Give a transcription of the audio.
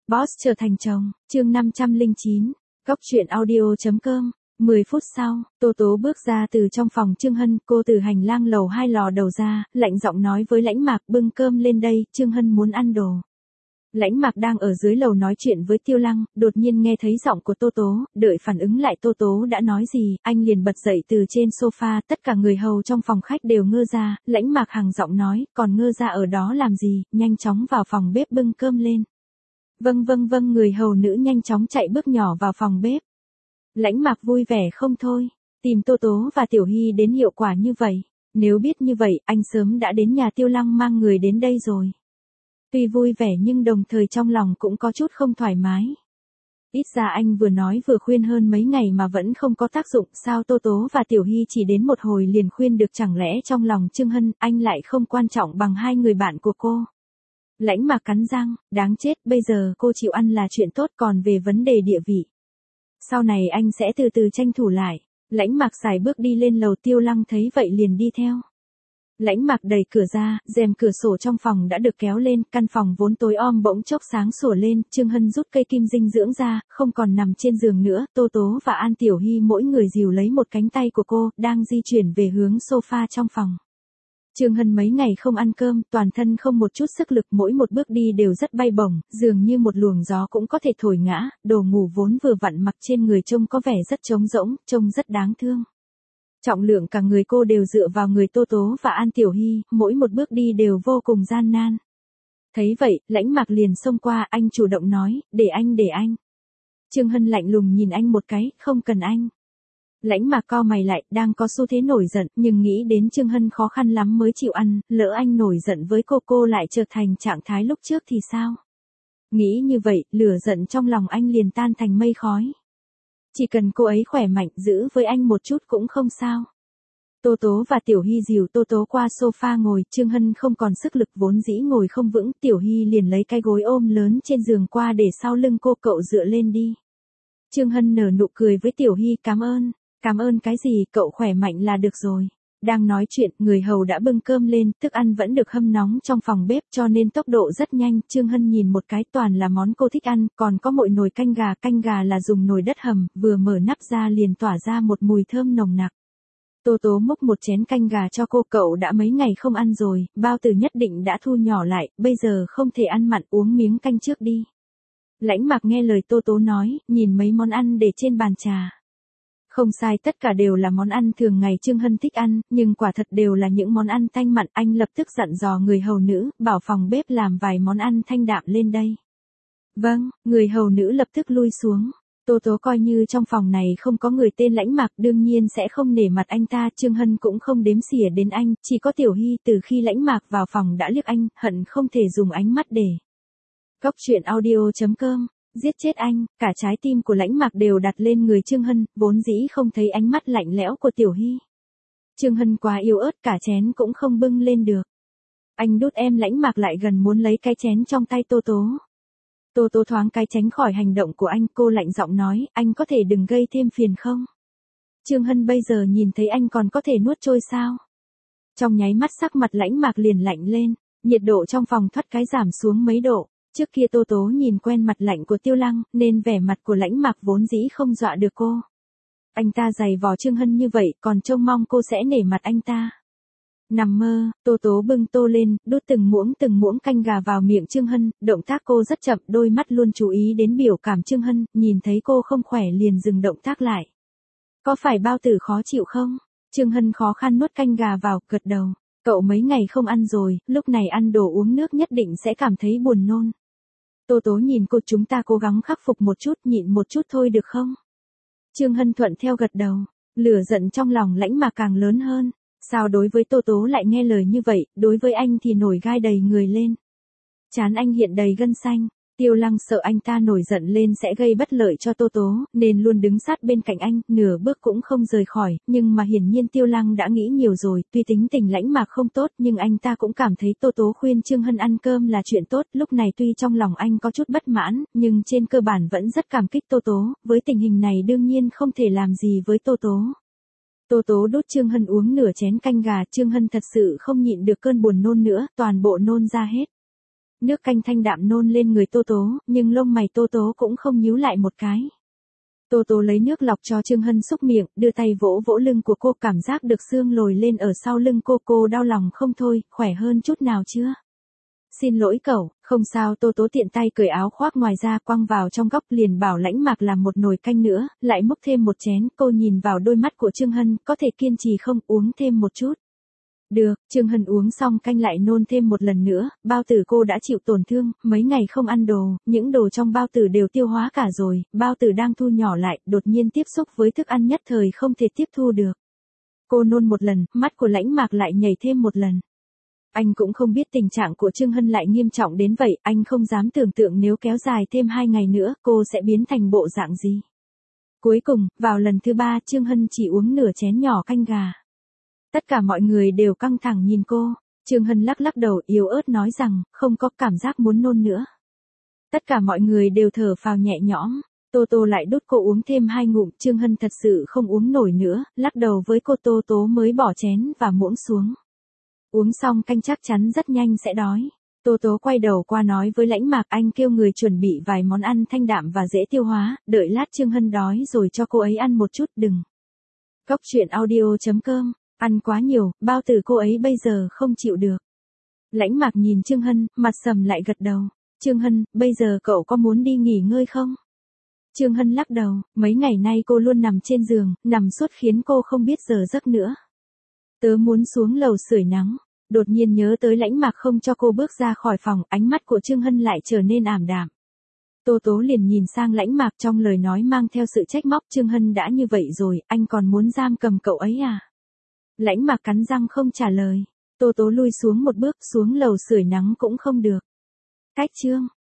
Boss trở thành chồng, chương 509, Góc truyện audio.com. 10 phút sau, Tô Tố bước ra từ trong phòng Trương Hân, cô từ hành lang lầu 2 lò đầu ra, lạnh giọng nói với Lãnh Mạc bưng cơm lên đây, Trương Hân muốn ăn đồ. Lãnh Mạc đang ở dưới lầu nói chuyện với Tiêu Lăng, đột nhiên nghe thấy giọng của Tô Tố, đợi phản ứng lại Tô Tố đã nói gì, anh liền bật dậy từ trên sofa, tất cả người hầu trong phòng khách đều ngơ ra, Lãnh Mạc hằng giọng nói, còn ngơ ra ở đó làm gì, nhanh chóng vào phòng bếp bưng cơm lên. Vâng, người hầu nữ nhanh chóng chạy bước nhỏ vào phòng bếp. Lãnh Mạc vui vẻ không thôi, tìm Tô Tố và Tiểu Hy đến hiệu quả như vậy, nếu biết như vậy, anh sớm đã đến nhà Tiêu Lăng mang người đến đây rồi. Tuy vui vẻ nhưng đồng thời trong lòng cũng có chút không thoải mái. Ít ra anh vừa nói vừa khuyên hơn mấy ngày mà vẫn không có tác dụng, sao Tô Tố và Tiểu Hy chỉ đến một hồi liền khuyên được, chẳng lẽ trong lòng Trương Hân, anh lại không quan trọng bằng hai người bạn của cô. Lãnh Mạc cắn răng, đáng chết, bây giờ cô chịu ăn là chuyện tốt, còn về vấn đề địa vị, sau này anh sẽ từ từ tranh thủ lại. Lãnh Mạc xài bước đi lên lầu, Tiêu Lăng thấy vậy liền đi theo. Lãnh Mạc đẩy cửa ra, rèm cửa sổ trong phòng đã được kéo lên, căn phòng vốn tối om bỗng chốc sáng sủa lên, Trương Hân rút cây kim dinh dưỡng ra, không còn nằm trên giường nữa, Tô Tố và An Tiểu Hy mỗi người dìu lấy một cánh tay của cô, đang di chuyển về hướng sofa trong phòng. Trương Hân mấy ngày không ăn cơm, toàn thân không một chút sức lực, mỗi một bước đi đều rất bay bổng, dường như một luồng gió cũng có thể thổi ngã, đồ ngủ vốn vừa vặn mặc trên người trông có vẻ rất trống rỗng, trông rất đáng thương. Trọng lượng cả người cô đều dựa vào người Tô Tố và An Tiểu Hy, mỗi một bước đi đều vô cùng gian nan. Thấy vậy, Lãnh Mạc liền xông qua, anh chủ động nói, để anh. Trương Hân lạnh lùng nhìn anh một cái, không cần anh. Lãnh Mạc cau mày lại, đang có xu thế nổi giận, nhưng nghĩ đến Trương Hân khó khăn lắm mới chịu ăn, lỡ anh nổi giận với cô lại trở thành trạng thái lúc trước thì sao? Nghĩ như vậy, lửa giận trong lòng anh liền tan thành mây khói. Chỉ cần cô ấy khỏe mạnh, giữ với anh một chút cũng không sao. Tô Tố và Tiểu Hy dìu Tô Tố qua sofa ngồi, Trương Hân không còn sức lực vốn dĩ ngồi không vững, Tiểu Hy liền lấy cái gối ôm lớn trên giường qua để sau lưng cô, cậu dựa lên đi. Trương Hân nở nụ cười với Tiểu Hy, cảm ơn cái gì, cậu khỏe mạnh là được rồi. Đang nói chuyện, người hầu đã bưng cơm lên, thức ăn vẫn được hâm nóng trong phòng bếp cho nên tốc độ rất nhanh, Trương Hân nhìn một cái toàn là món cô thích ăn, còn có mỗi nồi canh gà là dùng nồi đất hầm, vừa mở nắp ra liền tỏa ra một mùi thơm nồng nặc. Tô Tố múc một chén canh gà cho cô, cậu đã mấy ngày không ăn rồi, bao tử nhất định đã thu nhỏ lại, bây giờ không thể ăn mặn, uống miếng canh trước đi. Lãnh Mạc nghe lời Tô Tố nói, nhìn mấy món ăn để trên bàn trà. Không sai, tất cả đều là món ăn thường ngày Trương Hân thích ăn, nhưng quả thật đều là những món ăn thanh mặn, anh lập tức dặn dò người hầu nữ, bảo phòng bếp làm vài món ăn thanh đạm lên đây. Vâng, người hầu nữ lập tức lui xuống. Tô Tố coi như trong phòng này không có người tên Lãnh Mạc, đương nhiên sẽ không nể mặt anh ta, Trương Hân cũng không đếm xỉa đến anh, chỉ có Tiểu Hy từ khi Lãnh Mạc vào phòng đã liếc anh, hận không thể dùng ánh mắt để. Góc truyện audio.com. Giết chết anh, cả trái tim của Lãnh Mạc đều đặt lên người Trương Hân, vốn dĩ không thấy ánh mắt lạnh lẽo của Tiểu Hy. Trương Hân quá yếu ớt, cả chén cũng không bưng lên được. Anh đút em. Lãnh Mạc lại gần muốn lấy cái chén trong tay Tô Tố. Tô Tố thoáng cái tránh khỏi hành động của anh, cô lạnh giọng nói, anh có thể đừng gây thêm phiền không? Trương Hân bây giờ nhìn thấy anh còn có thể nuốt trôi sao? Trong nháy mắt sắc mặt Lãnh Mạc liền lạnh lên, nhiệt độ trong phòng thoát cái giảm xuống mấy độ. Trước kia Tô Tố nhìn quen mặt lạnh của Tiêu Lăng, nên vẻ mặt của Lãnh Mạc vốn dĩ không dọa được cô. Anh ta giày vò Trương Hân như vậy, còn trông mong cô sẽ nể mặt anh ta. Nằm mơ, Tô Tố bưng tô lên, đút từng muỗng canh gà vào miệng Trương Hân, động tác cô rất chậm, đôi mắt luôn chú ý đến biểu cảm Trương Hân, nhìn thấy cô không khỏe liền dừng động tác lại. Có phải bao tử khó chịu không? Trương Hân khó khăn nuốt canh gà vào, gật đầu. Cậu mấy ngày không ăn rồi, lúc này ăn đồ uống nước nhất định sẽ cảm thấy buồn nôn. Tô Tố nhìn cô, chúng ta cố gắng khắc phục một chút, nhịn một chút thôi được không? Trương Hân thuận theo gật đầu, lửa giận trong lòng Lãnh Mạc càng lớn hơn. Sao đối với Tô Tố lại nghe lời như vậy, đối với anh thì nổi gai đầy người lên. Trán anh hiện đầy gân xanh. Tiêu Lăng sợ anh ta nổi giận lên sẽ gây bất lợi cho Tô Tố, nên luôn đứng sát bên cạnh anh, nửa bước cũng không rời khỏi, nhưng mà hiển nhiên Tiêu Lăng đã nghĩ nhiều rồi, tuy tính tình Lãnh Mạc không tốt nhưng anh ta cũng cảm thấy Tô Tố khuyên Trương Hân ăn cơm là chuyện tốt, lúc này tuy trong lòng anh có chút bất mãn, nhưng trên cơ bản vẫn rất cảm kích Tô Tố, với tình hình này đương nhiên không thể làm gì với Tô Tố. Tô Tố đút Trương Hân uống nửa chén canh gà, Trương Hân thật sự không nhịn được cơn buồn nôn nữa, toàn bộ nôn ra hết. Nước canh thanh đạm nôn lên người Tô Tố, nhưng lông mày Tô Tố cũng không nhíu lại một cái. Tô Tố lấy nước lọc cho Trương Hân xúc miệng, đưa tay vỗ vỗ lưng của cô, cảm giác được xương lồi lên ở sau lưng cô đau lòng không thôi, khỏe hơn chút nào chưa? Xin lỗi cậu, không sao. Tô Tố tiện tay cởi áo khoác ngoài ra quăng vào trong góc, liền bảo lãnh mạc làm một nồi canh nữa, lại múc thêm một chén. Cô nhìn vào đôi mắt của Trương Hân, có thể kiên trì không, uống thêm một chút. Được, Trương Hân uống xong canh lại nôn thêm một lần nữa, bao tử cô đã chịu tổn thương, mấy ngày không ăn đồ, những đồ trong bao tử đều tiêu hóa cả rồi, bao tử đang thu nhỏ lại, đột nhiên tiếp xúc với thức ăn nhất thời không thể tiếp thu được. Cô nôn một lần, mắt của lãnh mạc lại nhảy thêm một lần. Anh cũng không biết tình trạng của Trương Hân lại nghiêm trọng đến vậy, anh không dám tưởng tượng nếu kéo dài thêm 2 ngày nữa, cô sẽ biến thành bộ dạng gì. Cuối cùng, vào lần thứ 3, Trương Hân chỉ uống nửa chén nhỏ canh gà. Tất cả mọi người đều căng thẳng nhìn cô. Trương Hân lắc lắc đầu yếu ớt nói rằng, không có cảm giác muốn nôn nữa. Tất cả mọi người đều thở phào nhẹ nhõm. Tô Tô lại đút cô uống thêm 2 ngụm, Trương Hân thật sự không uống nổi nữa, lắc đầu với cô. Tô Tố mới bỏ chén và muỗng xuống. Uống xong canh chắc chắn rất nhanh sẽ đói. Tô Tố quay đầu qua nói với lãnh mạc, anh kêu người chuẩn bị vài món ăn thanh đạm và dễ tiêu hóa, đợi lát Trương Hân đói rồi cho cô ấy ăn một chút đừng. Cốc truyện audio.com, ăn quá nhiều, bao tử cô ấy bây giờ không chịu được. Lãnh mạc nhìn Trương Hân, mặt sầm lại gật đầu. Trương Hân, bây giờ cậu có muốn đi nghỉ ngơi không? Trương Hân lắc đầu, mấy ngày nay cô luôn nằm trên giường, nằm suốt khiến cô không biết giờ giấc nữa. Tớ muốn xuống lầu sưởi nắng. Đột nhiên nhớ tới lãnh mạc không cho cô bước ra khỏi phòng, ánh mắt của Trương Hân lại trở nên ảm đạm. Tô Tố liền nhìn sang lãnh mạc, trong lời nói mang theo sự trách móc. Trương Hân đã như vậy rồi, anh còn muốn giam cầm cậu ấy à? Lãnh mạc cắn răng không trả lời. Tô Tố lui xuống một bước, xuống lầu sưởi nắng cũng không được. Cách chương